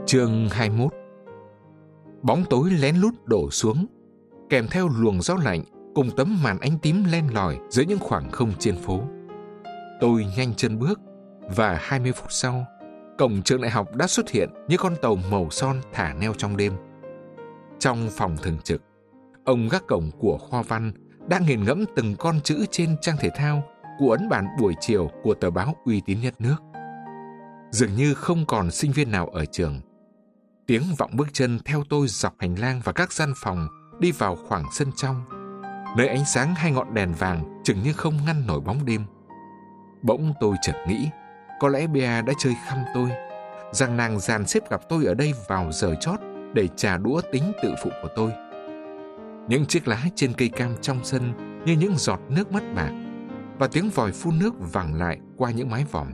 Chương 21. Bóng tối lén lút đổ xuống, kèm theo luồng gió lạnh cùng tấm màn ánh tím len lỏi giữa những khoảng không trên phố. Tôi nhanh chân bước, và 20 phút sau, cổng trường đại học đã xuất hiện như con tàu màu son thả neo trong đêm. Trong phòng thường trực, ông gác cổng của khoa văn đang nghiền ngẫm từng con chữ trên trang thể thao của ấn bản buổi chiều của tờ báo uy tín nhất nước. Dường như không còn sinh viên nào ở trường. Tiếng vọng bước chân theo tôi dọc hành lang và các gian phòng đi vào khoảng sân trong, nơi ánh sáng hai ngọn đèn vàng chừng như không ngăn nổi bóng đêm. Bỗng tôi chợt nghĩ, có lẽ Bea đã chơi khăm tôi, rằng nàng dàn xếp gặp tôi ở đây vào giờ chót để trả đũa tính tự phụ của tôi. Những chiếc lá trên cây cam trong sân như những giọt nước mắt bạc, và tiếng vòi phun nước vẳng lại qua những mái vòm.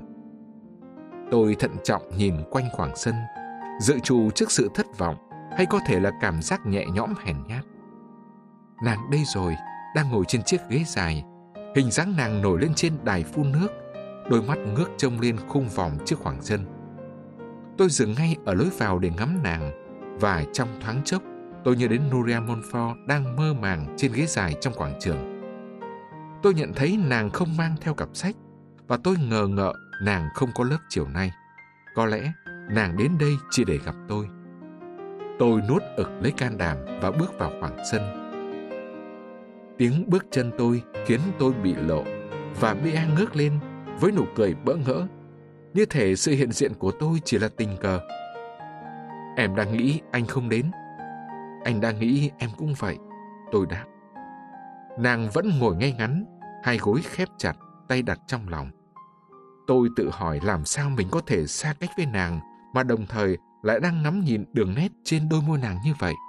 Tôi thận trọng nhìn quanh khoảng sân, dự trù trước sự thất vọng hay có thể là cảm giác nhẹ nhõm hèn nhát. Nàng đây rồi, đang ngồi trên chiếc ghế dài, hình dáng nàng nổi lên trên đài phun nước, đôi mắt ngước trông lên khung vòm trước khoảng sân. Tôi dừng ngay ở lối vào để ngắm nàng, và trong thoáng chốc, tôi nhớ đến Nuria Montfort đang mơ màng trên ghế dài trong quảng trường. Tôi nhận thấy nàng không mang theo cặp sách, và tôi ngờ ngợ nàng không có lớp chiều nay. Có lẽ nàng đến đây chỉ để gặp tôi. Tôi nuốt ực lấy can đảm và bước vào khoảng sân. Tiếng bước chân tôi khiến tôi bị lộ, và Bea ngước lên với nụ cười bỡ ngỡ, như thể sự hiện diện của tôi chỉ là tình cờ. Em đang nghĩ anh không đến. Anh đang nghĩ em cũng vậy, tôi đáp. Nàng vẫn ngồi ngay ngắn, hai gối khép chặt, tay đặt trong lòng. Tôi tự hỏi làm sao mình có thể xa cách với nàng mà đồng thời lại đang ngắm nhìn đường nét trên đôi môi nàng như vậy.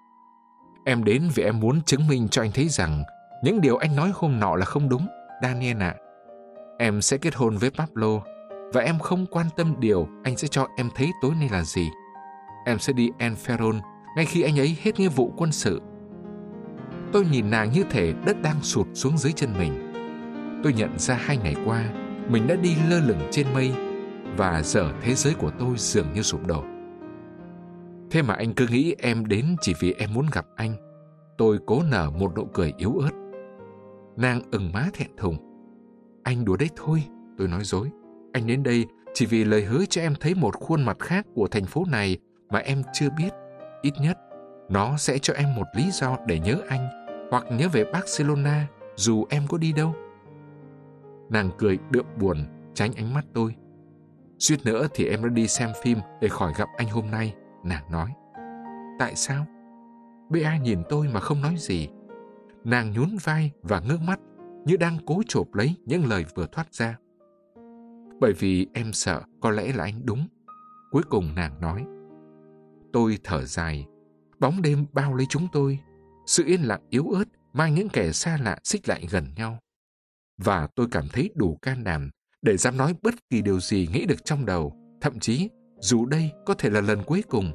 Em đến vì em muốn chứng minh cho anh thấy rằng những điều anh nói hôm nọ là không đúng, Daniel ạ. Em sẽ kết hôn với Pablo, và em không quan tâm điều anh sẽ cho em thấy tối nay là gì. Em sẽ đi Enferron ngay khi anh ấy hết nghĩa vụ quân sự. Tôi nhìn nàng như thể đất đang sụt xuống dưới chân mình. Tôi nhận ra 2 ngày qua, mình đã đi lơ lửng trên mây, và giờ thế giới của tôi dường như sụp đổ. Thế mà anh cứ nghĩ em đến chỉ vì em muốn gặp anh. Tôi cố nở một nụ cười yếu ớt. Nàng ửng má thẹn thùng. Anh đùa đấy thôi, tôi nói dối. Anh đến đây chỉ vì lời hứa cho em thấy một khuôn mặt khác của thành phố này mà em chưa biết. Ít nhất, nó sẽ cho em một lý do để nhớ anh, hoặc nhớ về Barcelona dù em có đi đâu. Nàng cười đượm buồn, tránh ánh mắt tôi. Suýt nữa thì em đã đi xem phim để khỏi gặp anh hôm nay, nàng nói. Tại sao? Bea nhìn tôi mà không nói gì. Nàng nhún vai và ngước mắt như đang cố chộp lấy những lời vừa thoát ra. Bởi vì em sợ có lẽ là anh đúng, cuối cùng nàng nói. Tôi thở dài. Bóng đêm bao lấy chúng tôi. Sự yên lặng yếu ớt mang những kẻ xa lạ xích lại gần nhau. Và tôi cảm thấy đủ can đảm để dám nói bất kỳ điều gì nghĩ được trong đầu, thậm chí dù đây có thể là lần cuối cùng.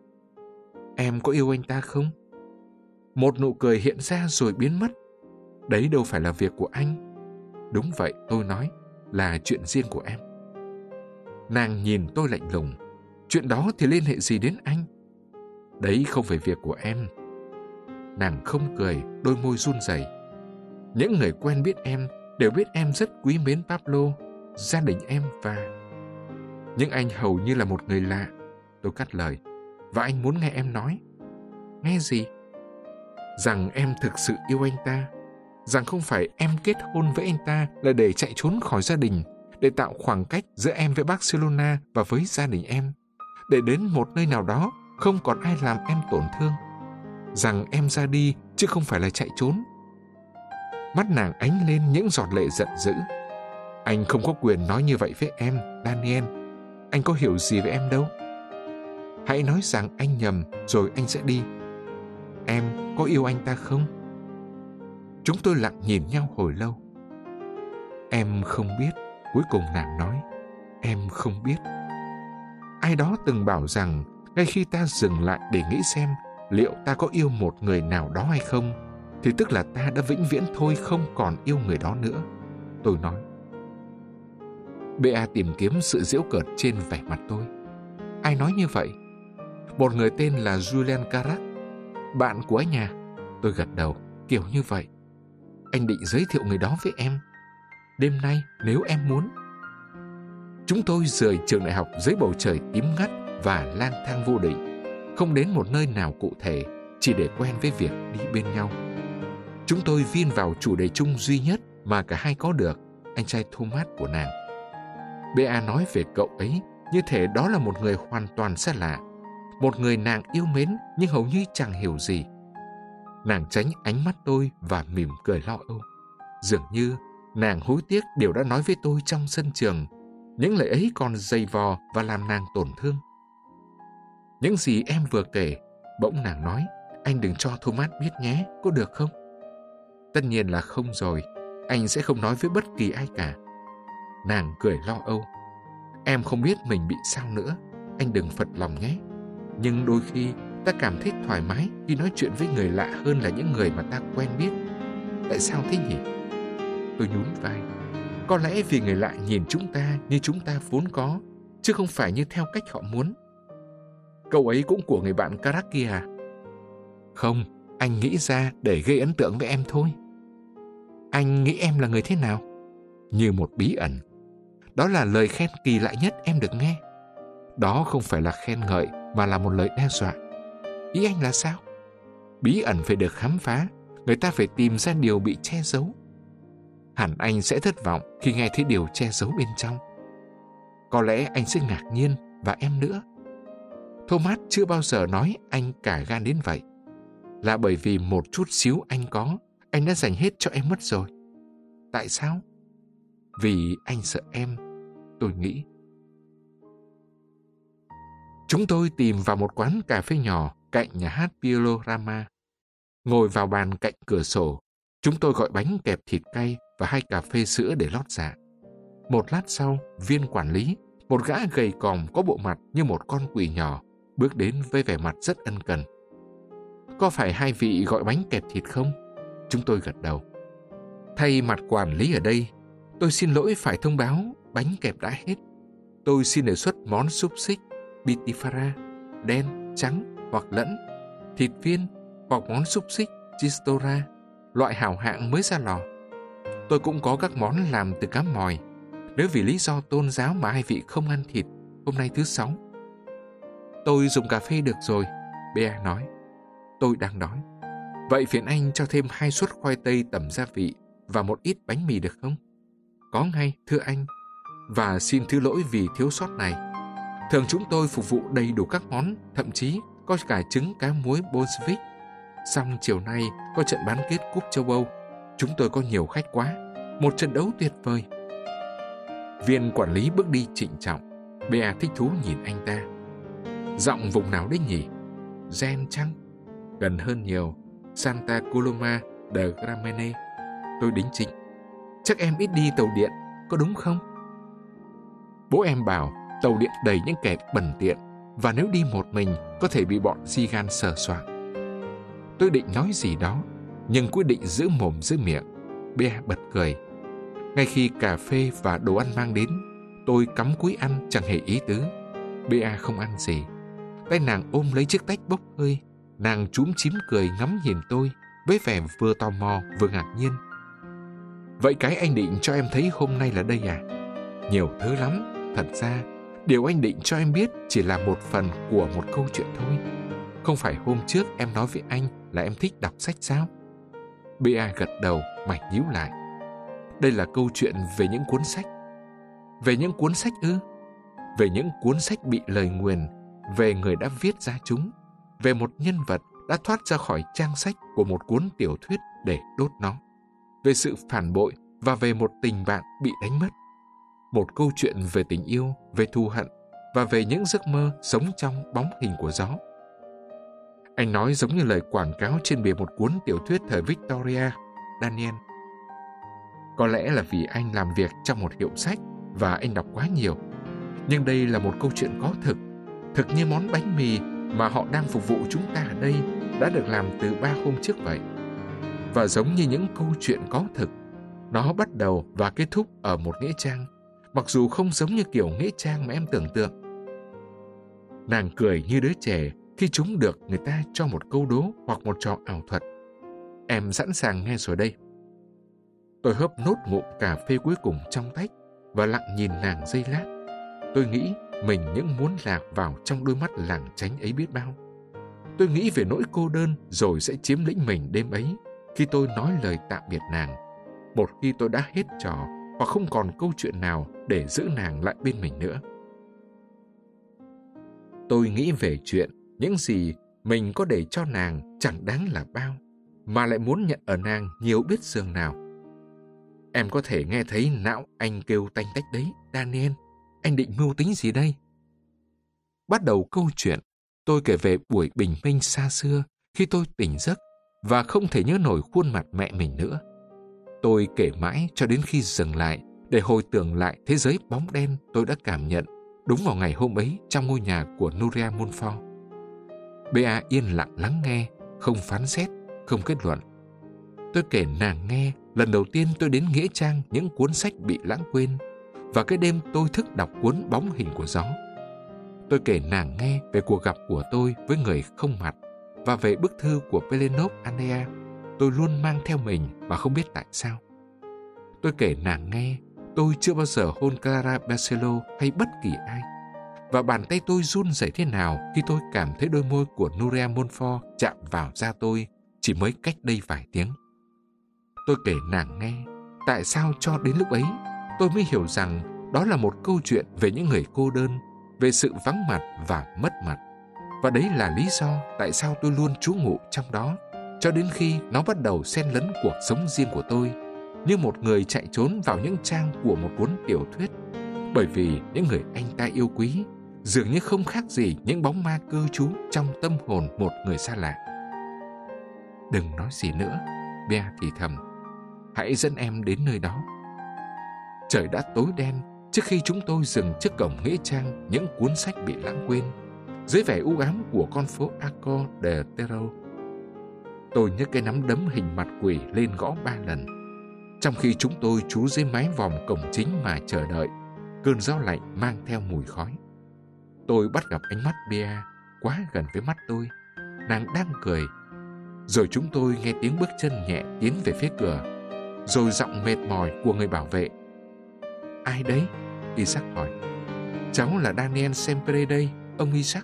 Em có yêu anh ta không? Một nụ cười hiện ra rồi biến mất. Đấy đâu phải là việc của anh. Đúng vậy, tôi nói, là chuyện riêng của em. Nàng nhìn tôi lạnh lùng. Chuyện đó thì liên hệ gì đến anh? Đấy không phải việc của em. Nàng không cười, đôi môi run rẩy. Những người quen biết em đều biết em rất quý mến Pablo, gia đình em và... Nhưng anh hầu như là một người lạ. Tôi cắt lời. Và anh muốn nghe em nói. Nghe gì? Rằng em thực sự yêu anh ta. Rằng không phải em kết hôn với anh ta là để chạy trốn khỏi gia đình, để tạo khoảng cách giữa em với Barcelona và với gia đình em, để đến một nơi nào đó không còn ai làm em tổn thương. Rằng em ra đi chứ không phải là chạy trốn. Mắt nàng ánh lên những giọt lệ giận dữ. Anh không có quyền nói như vậy với em, Daniel. Anh có hiểu gì về em đâu. Hãy nói rằng anh nhầm rồi anh sẽ đi. Em có yêu anh ta không? Chúng tôi lặng nhìn nhau hồi lâu. Em không biết, cuối cùng nàng nói. Em không biết. Ai đó từng bảo rằng ngay khi ta dừng lại để nghĩ xem liệu ta có yêu một người nào đó hay không, thì tức là ta đã vĩnh viễn thôi không còn yêu người đó nữa. Tôi nói. Bea tìm kiếm sự giễu cợt trên vẻ mặt tôi. Ai nói như vậy? Một người tên là Julian Carac. Bạn của anh à? Tôi gật đầu, kiểu như vậy. Anh định giới thiệu người đó với em. Đêm nay, nếu em muốn. Chúng tôi rời trường đại học dưới bầu trời tím ngắt và lang thang vô định, không đến một nơi nào cụ thể, chỉ để quen với việc đi bên nhau. Chúng tôi vin vào chủ đề chung duy nhất mà cả hai có được, anh trai Thomas của nàng. B.A. nói về cậu ấy như thể đó là một người hoàn toàn xa lạ, một người nàng yêu mến nhưng hầu như chẳng hiểu gì. Nàng tránh ánh mắt tôi và mỉm cười lo âu. Dường như nàng hối tiếc điều đã nói với tôi trong sân trường. Những lời ấy còn dày vò và làm nàng tổn thương. Những gì em vừa kể, bỗng nàng nói, anh đừng cho Thomas biết nhé, có được không? Tất nhiên là không rồi, anh sẽ không nói với bất kỳ ai cả. Nàng cười lo âu. Em không biết mình bị sao nữa, anh đừng phật lòng nhé. Nhưng đôi khi ta cảm thấy thoải mái khi nói chuyện với người lạ hơn là những người mà ta quen biết. Tại sao thế nhỉ? Tôi nhún vai. Có lẽ vì người lạ nhìn chúng ta như chúng ta vốn có, chứ không phải như theo cách họ muốn. Cậu ấy cũng của người bạn Carac kia à? Không, anh nghĩ ra để gây ấn tượng với em thôi. Anh nghĩ em là người thế nào? Như một bí ẩn. Đó là lời khen kỳ lạ nhất em được nghe. Đó không phải là khen ngợi mà là một lời đe dọa. Ý anh là sao? Bí ẩn phải được khám phá, người ta phải tìm ra điều bị che giấu. Hẳn anh sẽ thất vọng khi nghe thấy điều che giấu bên trong. Có lẽ anh sẽ ngạc nhiên, và em nữa. Thomas chưa bao giờ nói anh cả gan đến vậy. Là bởi vì một chút xíu anh có, anh đã dành hết cho em mất rồi. Tại sao? Vì anh sợ em, tôi nghĩ. Chúng tôi tìm vào một quán cà phê nhỏ cạnh nhà hát Piolorama. Ngồi vào bàn cạnh cửa sổ, chúng tôi gọi bánh kẹp thịt cay và 2 cà phê sữa để lót dạ. Một lát sau, viên quản lý, một gã gầy còm có bộ mặt như một con quỷ nhỏ, bước đến với vẻ mặt rất ân cần. Có phải hai vị gọi bánh kẹp thịt không? Chúng tôi gật đầu. Thay mặt quản lý ở đây, tôi xin lỗi phải thông báo bánh kẹp đã hết. Tôi xin đề xuất món xúc xích, Bitifara, đen, trắng hoặc lẫn, thịt viên hoặc món xúc xích, Chistora, loại hảo hạng mới ra lò. Tôi cũng có các món làm từ cá mòi, nếu vì lý do tôn giáo mà hai vị không ăn thịt, hôm nay thứ Sáu. Tôi dùng cà phê được rồi, Bea nói. Tôi đang đói. Vậy phiền anh cho thêm 2 suất khoai tây tẩm gia vị và một ít bánh mì được không? Có ngay, thưa anh. Và xin thứ lỗi vì thiếu sót này. Thường chúng tôi phục vụ đầy đủ các món, thậm chí có cả trứng cá muối Bolshevik. Xong chiều nay có trận bán kết Cúp châu Âu. Chúng tôi có nhiều khách quá. Một trận đấu tuyệt vời. Viên quản lý bước đi trịnh trọng. Bea thích thú nhìn anh ta. Giọng vùng nào đấy nhỉ? Gen chăng? Gần hơn nhiều. Santa Coloma de Gramene. Tôi đính chính. Chắc em ít đi tàu điện, có đúng không? Bố em bảo tàu điện đầy những kẻ bẩn tiện, và nếu đi một mình có thể bị bọn di gan sờ soạng. Tôi định nói gì đó, nhưng quyết định giữ mồm giữ miệng. Bea bật cười. Ngay khi cà phê và đồ ăn mang đến, tôi cắm cúi ăn chẳng hề ý tứ. Bea không ăn gì. Tay nàng ôm lấy chiếc tách bốc hơi. Nàng chúm chím cười ngắm nhìn tôi với vẻ vừa tò mò vừa ngạc nhiên. Vậy cái anh định cho em thấy hôm nay là đây à? Nhiều thứ lắm. Thật ra, điều anh định cho em biết chỉ là một phần của một câu chuyện thôi. Không phải hôm trước em nói với anh là em thích đọc sách sao? Bea gật đầu, mày nhíu lại. Đây là câu chuyện về những cuốn sách. Về những cuốn sách ư? Về những cuốn sách bị lời nguyền, về người đã viết ra chúng, về một nhân vật đã thoát ra khỏi trang sách của một cuốn tiểu thuyết để đốt nó, về sự phản bội và về một tình bạn bị đánh mất. Một câu chuyện về tình yêu, về thù hận và về những giấc mơ sống trong bóng hình của gió. Anh nói giống như lời quảng cáo trên bìa một cuốn tiểu thuyết thời Victoria, Daniel. Có lẽ là vì anh làm việc trong một hiệu sách và anh đọc quá nhiều. Nhưng đây là một câu chuyện có thực, thực như món bánh mì mà họ đang phục vụ chúng ta ở đây đã được làm từ 3 hôm trước vậy. Và giống như những câu chuyện có thực, nó bắt đầu và kết thúc ở một nghĩa trang, mặc dù không giống như kiểu nghĩa trang mà em tưởng tượng. Nàng cười như đứa trẻ khi chúng được người ta cho một câu đố hoặc một trò ảo thuật. Em sẵn sàng nghe rồi đây. Tôi hớp nốt ngụm cà phê cuối cùng trong tách và lặng nhìn nàng giây lát. Tôi nghĩ mình những muốn lạc vào trong đôi mắt lảng tránh ấy biết bao. Tôi nghĩ về nỗi cô đơn rồi sẽ chiếm lĩnh mình đêm ấy khi tôi nói lời tạm biệt nàng. Một khi tôi đã hết trò hoặc không còn câu chuyện nào để giữ nàng lại bên mình nữa. Tôi nghĩ về chuyện những gì mình có để cho nàng chẳng đáng là bao, mà lại muốn nhận ở nàng nhiều biết dường nào. Em có thể nghe thấy não anh kêu tanh tách đấy, Daniel. Anh định mưu tính gì đây? Bắt đầu câu chuyện, tôi kể về buổi bình minh xa xưa khi tôi tỉnh giấc và không thể nhớ nổi khuôn mặt mẹ mình nữa. Tôi kể mãi cho đến khi dừng lại để hồi tưởng lại thế giới bóng đen tôi đã cảm nhận đúng vào ngày hôm ấy trong ngôi nhà của Nuria Montfort. Bea yên lặng lắng nghe, không phán xét, không kết luận. Tôi kể nàng nghe lần đầu tiên tôi đến nghĩa trang những cuốn sách bị lãng quên và cái đêm tôi thức đọc cuốn Bóng hình của gió. Tôi kể nàng nghe về cuộc gặp của tôi với người không mặt và về bức thư của Pelenov Andrea tôi luôn mang theo mình mà không biết tại sao. Tôi kể nàng nghe tôi chưa bao giờ hôn Clara Barcelo hay bất kỳ ai, và bàn tay tôi run rẩy thế nào khi tôi cảm thấy đôi môi của Nuria Montfort chạm vào da tôi chỉ mới cách đây vài tiếng. Tôi kể nàng nghe tại sao cho đến lúc ấy tôi mới hiểu rằng đó là một câu chuyện về những người cô đơn, về sự vắng mặt và mất mặt. Và đấy là lý do tại sao tôi luôn trú ngụ trong đó, cho đến khi nó bắt đầu xen lẫn cuộc sống riêng của tôi, như một người chạy trốn vào những trang của một cuốn tiểu thuyết. Bởi vì những người anh ta yêu quý dường như không khác gì những bóng ma cư trú trong tâm hồn một người xa lạ. Đừng nói gì nữa, Bea thì thầm. Hãy dẫn em đến nơi đó. Trời đã tối đen trước khi chúng tôi dừng trước cổng nghĩa trang những cuốn sách bị lãng quên, dưới vẻ u ám của con phố Arco de Terror. Tôi nhấc cái nắm đấm hình mặt quỷ lên gõ 3 lần, trong khi chúng tôi trú dưới mái vòm cổng chính mà chờ đợi cơn gió lạnh mang theo mùi khói. Tôi bắt gặp ánh mắt Bea quá gần với mắt tôi. Nàng đang cười. Rồi chúng tôi nghe tiếng bước chân nhẹ tiến về phía cửa, rồi giọng mệt mỏi của người bảo vệ. Ai đấy? Isaac hỏi. Cháu là Daniel Sempre đây, ông Isaac.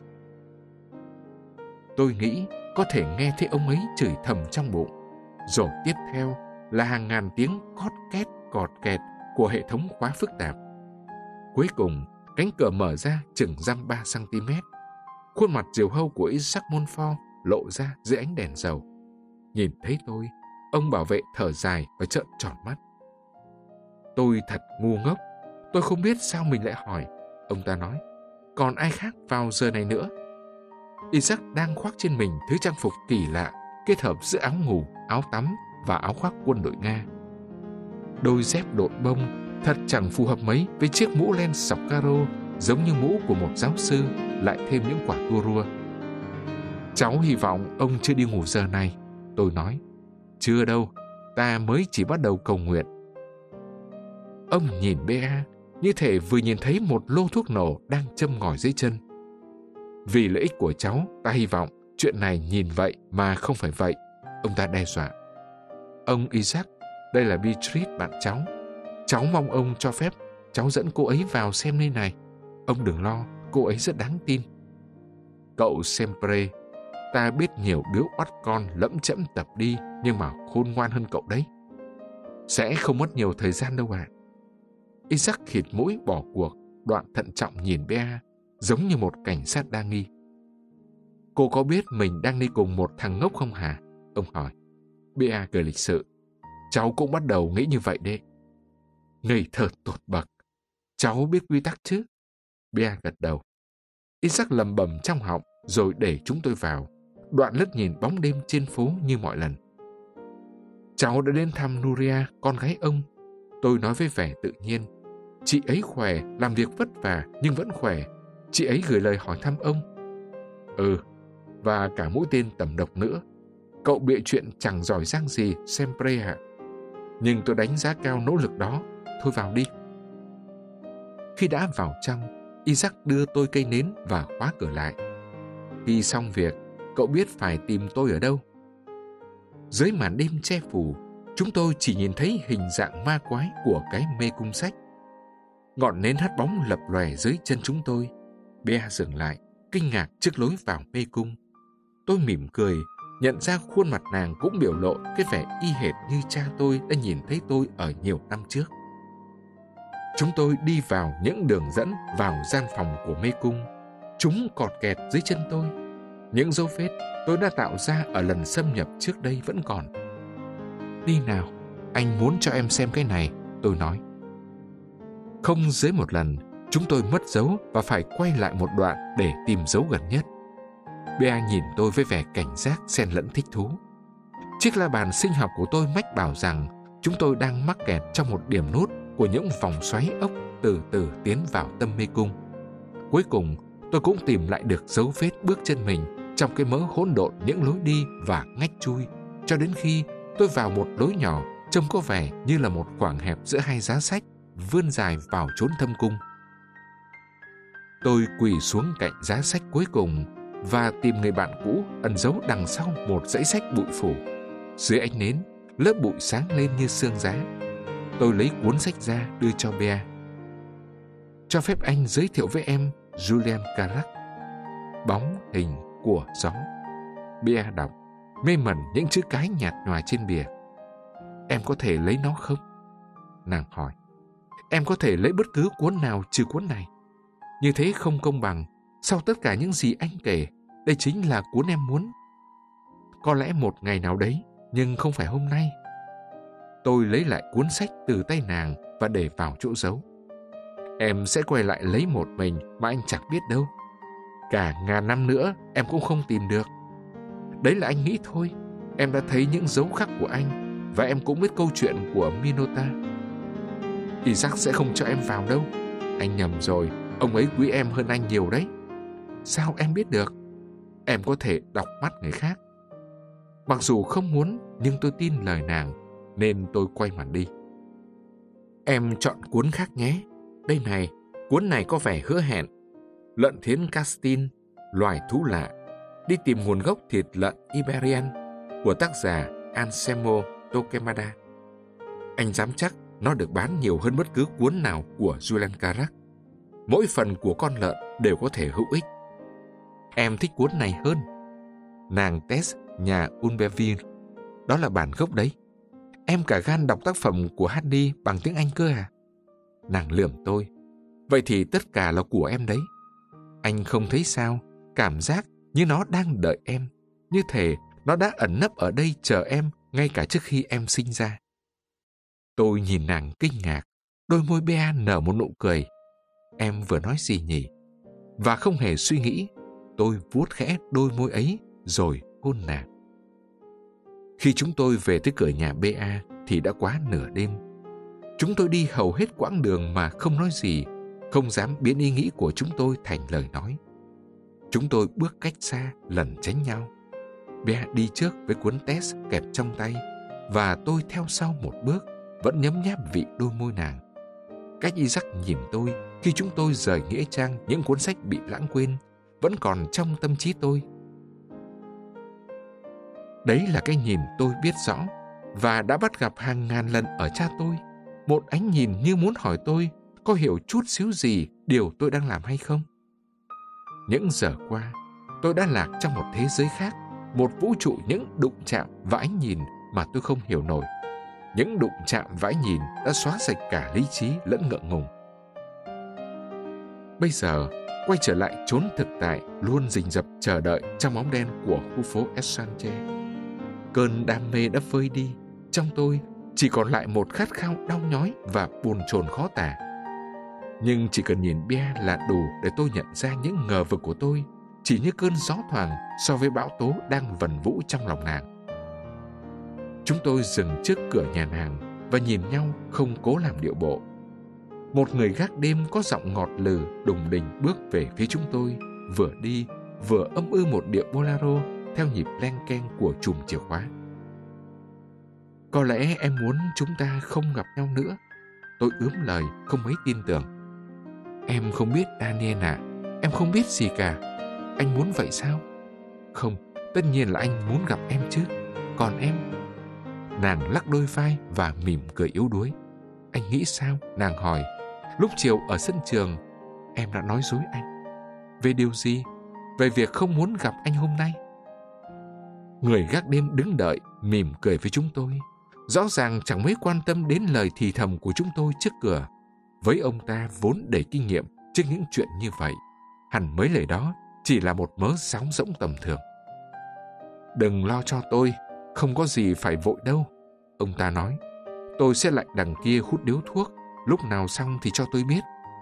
Tôi nghĩ có thể nghe thấy ông ấy chửi thầm trong bụng. Rồi tiếp theo là hàng ngàn tiếng cót két cọt kẹt của hệ thống khóa phức tạp. Cuối cùng, cánh cửa mở ra chừng dăm 3 cm. Khuôn mặt diều hâu của Isaac Montfort lộ ra dưới ánh đèn dầu. Nhìn thấy tôi, ông bảo vệ thở dài và trợn tròn mắt. Tôi thật ngu ngốc. Tôi không biết sao mình lại hỏi. Ông ta nói, còn ai khác vào giờ này nữa? Isaac đang khoác trên mình thứ trang phục kỳ lạ, kết hợp giữa áo ngủ, áo tắm và áo khoác quân đội Nga. Đôi dép đội bông thật chẳng phù hợp mấy với chiếc mũ len sọc caro giống như mũ của một giáo sư, lại thêm những quả tua rua. Cháu hy vọng ông chưa đi ngủ giờ này, tôi nói. Chưa đâu, ta mới chỉ bắt đầu cầu nguyện. Ông nhìn Bea như thể vừa nhìn thấy một lô thuốc nổ đang châm ngòi dưới chân. Vì lợi ích của cháu, ta hy vọng chuyện này nhìn vậy mà không phải vậy, ông ta đe dọa. Ông Isaac, đây là Beatrice bạn cháu. Cháu mong ông cho phép cháu dẫn cô ấy vào xem nơi này. Ông đừng lo, cô ấy rất đáng tin. Cậu Sempre, ta biết nhiều đứa oắt con lẫm chẫm tập đi, nhưng mà khôn ngoan hơn cậu đấy. Sẽ không mất nhiều thời gian đâu ạ. Isaac khịt mũi bỏ cuộc, đoạn thận trọng nhìn Bea, giống như một cảnh sát đa nghi. Cô có biết mình đang đi cùng một thằng ngốc không hả? Ông hỏi. Bea cười lịch sự. Cháu cũng bắt đầu nghĩ như vậy đấy. Ngây thơ tột bậc. Cháu biết quy tắc chứ? Bea gật đầu. Isaac lầm bầm trong họng rồi để chúng tôi vào, đoạn lướt nhìn bóng đêm trên phố như mọi lần. Cháu đã đến thăm Nuria, con gái ông. Tôi nói với vẻ tự nhiên. Chị ấy khỏe, làm việc vất vả nhưng vẫn khỏe. Chị ấy gửi lời hỏi thăm ông. Và cả mũi tên tẩm độc nữa. Cậu bịa chuyện chẳng giỏi giang gì, Sempre ạ. Nhưng tôi đánh giá cao nỗ lực đó. Thôi vào đi. Khi đã vào trong, Isaac đưa tôi cây nến và khóa cửa lại. Khi xong việc, cậu biết phải tìm tôi ở đâu? Dưới màn đêm che phủ, chúng tôi chỉ nhìn thấy hình dạng ma quái của cái mê cung sách. Ngọn nến hắt bóng lập lòe dưới chân chúng tôi. Bea dừng lại, kinh ngạc trước lối vào mê cung. Tôi mỉm cười, nhận ra khuôn mặt nàng cũng biểu lộ cái vẻ y hệt như cha tôi đã nhìn thấy tôi ở nhiều năm trước. Chúng tôi đi vào những đường dẫn vào gian phòng của mê cung. Chúng cọt kẹt dưới chân tôi. Những dấu vết tôi đã tạo ra ở lần xâm nhập trước đây vẫn còn. Đi nào, anh muốn cho em xem cái này, tôi nói. Không dưới một lần, chúng tôi mất dấu và phải quay lại một đoạn để tìm dấu gần nhất. Bea nhìn tôi với vẻ cảnh giác xen lẫn thích thú. Chiếc la bàn sinh học của tôi mách bảo rằng chúng tôi đang mắc kẹt trong một điểm nút của những vòng xoáy ốc từ từ tiến vào tâm mê cung. Cuối cùng, tôi cũng tìm lại được dấu vết bước chân mình trong cái mớ hỗn độn những lối đi và ngách chui, cho đến khi tôi vào một lối nhỏ trông có vẻ như là một khoảng hẹp giữa hai giá sách vươn dài vào chốn thâm cung. Tôi quỳ xuống cạnh giá sách cuối cùng và tìm người bạn cũ ẩn giấu đằng sau một dãy sách bụi phủ. Dưới ánh nến, lớp bụi sáng lên như sương giá. Tôi lấy cuốn sách ra đưa cho Bea. Cho phép anh giới thiệu với em Julian Carac, Bóng hình của gió. Bea đọc, mê mẩn những chữ cái nhạt nhòa trên bìa. Em có thể lấy nó không? Nàng hỏi. Em có thể lấy bất cứ cuốn nào trừ cuốn này. Như thế không công bằng. Sau tất cả những gì anh kể, đây chính là cuốn em muốn. Có lẽ một ngày nào đấy, nhưng không phải hôm nay. Tôi lấy lại cuốn sách từ tay nàng và để vào chỗ giấu. Em sẽ quay lại lấy một mình mà anh chẳng biết đâu. Cả ngàn năm nữa em cũng không tìm được. Đấy là anh nghĩ thôi. Em đã thấy những dấu khắc của anh và em cũng biết câu chuyện của Minota. Isaac sẽ không cho em vào đâu. Anh nhầm rồi, ông ấy quý em hơn anh nhiều đấy. Sao em biết được? Em có thể đọc mắt người khác. Mặc dù không muốn, nhưng tôi tin lời nàng, nên tôi quay mặt đi. Em chọn cuốn khác nhé. Đây này, cuốn này có vẻ hứa hẹn. Lợn thiến Castin, loài thú lạ, đi tìm nguồn gốc thịt lợn Iberian của tác giả Anselmo Torquemada. Anh dám chắc nó được bán nhiều hơn bất cứ cuốn nào của Julian Carac. Mỗi phần của con lợn đều có thể hữu ích. Em thích cuốn này hơn. Nàng Tess nhà Unberville, đó là bản gốc đấy. Em cả gan đọc tác phẩm của Hardy bằng tiếng Anh cơ à? Nàng lườm tôi. Vậy thì tất cả là của em đấy. Anh không thấy sao? Cảm giác như nó đang đợi em. Như thể nó đã ẩn nấp ở đây chờ em ngay cả trước khi em sinh ra. Tôi nhìn nàng kinh ngạc. Đôi môi Bea nở một nụ cười. Em vừa nói gì nhỉ? Và không hề suy nghĩ, tôi vuốt khẽ đôi môi ấy rồi hôn nàng. Khi chúng tôi về tới cửa nhà Bea thì đã quá nửa đêm. Chúng tôi đi hầu hết quãng đường mà không nói gì, không dám biến ý nghĩ của chúng tôi thành lời nói. Chúng tôi bước cách xa, lẩn tránh nhau. Bea đi trước với cuốn Tess kẹp trong tay, và tôi theo sau một bước, vẫn nhấm nháp vị đôi môi nàng. Cách Isaac nhìn tôi khi chúng tôi rời nghĩa trang, những cuốn sách bị lãng quên vẫn còn trong tâm trí tôi. Đấy là cái nhìn tôi biết rõ và đã bắt gặp hàng ngàn lần ở cha tôi. Một ánh nhìn như muốn hỏi tôi có hiểu chút xíu gì điều tôi đang làm hay không. Những giờ qua, tôi đã lạc trong một thế giới khác, một vũ trụ những đụng chạm và ánh nhìn mà tôi không hiểu nổi. Những đụng chạm và ánh nhìn đã xóa sạch cả lý trí lẫn ngượng ngùng. Bây giờ, quay trở lại chốn thực tại luôn rình rập chờ đợi trong bóng đen của khu phố Essanche. Cơn đam mê đã phơi đi, trong tôi chỉ còn lại một khát khao đau nhói và bồn chồn khó tả. Nhưng chỉ cần nhìn Bea là đủ để tôi nhận ra những ngờ vực của tôi chỉ như cơn gió thoảng so với bão tố đang vần vũ trong lòng nàng. Chúng tôi dừng trước cửa nhà nàng và nhìn nhau không cố làm điệu bộ. Một người gác đêm có giọng ngọt lừ đùng đỉnh bước về phía chúng tôi, vừa đi vừa âm ư một điệu bolero theo nhịp len keng của chùm chìa khóa. Có lẽ em muốn chúng ta không gặp nhau nữa. Tôi ướm lời không mấy tin tưởng. Em không biết Daniel à, em không biết gì cả. Anh muốn vậy sao? Không, tất nhiên là anh muốn gặp em chứ. Còn em? Nàng lắc đôi vai và mỉm cười yếu đuối. Anh nghĩ sao? Nàng hỏi. Lúc chiều ở sân trường, em đã nói dối anh. Về điều gì? Về việc không muốn gặp anh hôm nay. Người gác đêm đứng đợi, mỉm cười với chúng tôi. Rõ ràng chẳng mấy quan tâm đến lời thì thầm của chúng tôi trước cửa. Với ông ta vốn đầy kinh nghiệm trước những chuyện như vậy, hẳn mấy lời đó chỉ là một mớ sáo rỗng tầm thường. Đừng lo cho tôi, không có gì phải vội đâu, ông ta nói. Tôi sẽ lại đằng kia hút điếu thuốc, lúc nào xong thì cho tôi biết.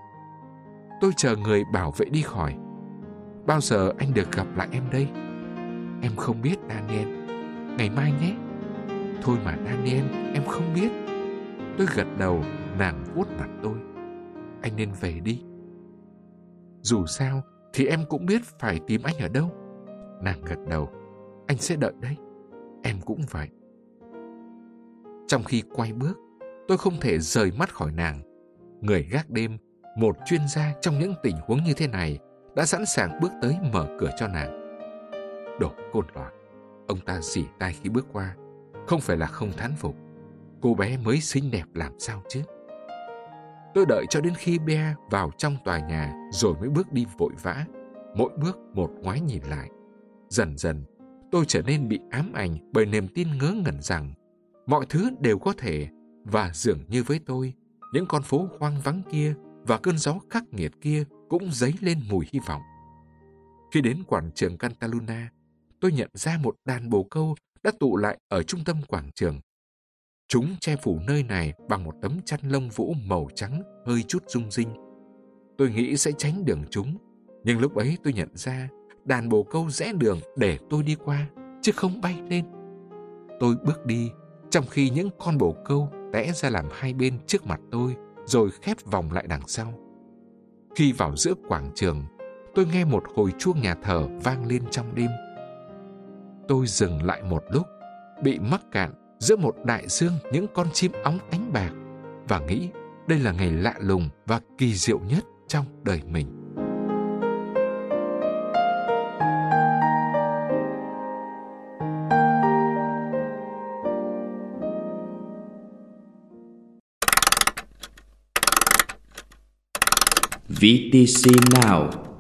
Tôi chờ người bảo vệ đi khỏi. Bao giờ anh được gặp lại em đây? Em không biết, Daniel. Ngày mai nhé. Thôi mà Daniel, em không biết. Tôi gật đầu, nàng vuốt mặt tôi. Anh nên về đi. Dù sao thì em cũng biết phải tìm anh ở đâu. Nàng gật đầu. Anh sẽ đợi đấy. Em cũng vậy. Trong khi quay bước, tôi không thể rời mắt khỏi nàng. Người gác đêm, một chuyên gia trong những tình huống như thế này, đã sẵn sàng bước tới mở cửa cho nàng. Đồ côn loạn, ông ta rỉ tai khi bước qua. Không phải là không thán phục. Cô bé mới xinh đẹp làm sao chứ. Tôi đợi cho đến khi Bea vào trong tòa nhà rồi mới bước đi vội vã, mỗi bước một ngoái nhìn lại. Dần dần, tôi trở nên bị ám ảnh bởi niềm tin ngớ ngẩn rằng mọi thứ đều có thể, và dường như với tôi, những con phố hoang vắng kia và cơn gió khắc nghiệt kia cũng dấy lên mùi hy vọng. Khi đến quảng trường Cantaluna, tôi nhận ra một đàn bồ câu đã tụ lại ở trung tâm quảng trường. Chúng che phủ nơi này bằng một tấm chăn lông vũ màu trắng hơi chút rung rinh. Tôi nghĩ sẽ tránh đường chúng, nhưng lúc ấy tôi nhận ra đàn bồ câu rẽ đường để tôi đi qua, chứ không bay lên. Tôi bước đi, trong khi những con bồ câu tẽ ra làm hai bên trước mặt tôi, rồi khép vòng lại đằng sau. Khi vào giữa quảng trường, tôi nghe một hồi chuông nhà thờ vang lên trong đêm. Tôi dừng lại một lúc, bị mắc cạn giữa một đại dương những con chim óng ánh bạc, và nghĩ đây là ngày lạ lùng và kỳ diệu nhất trong đời mình. VTC Now.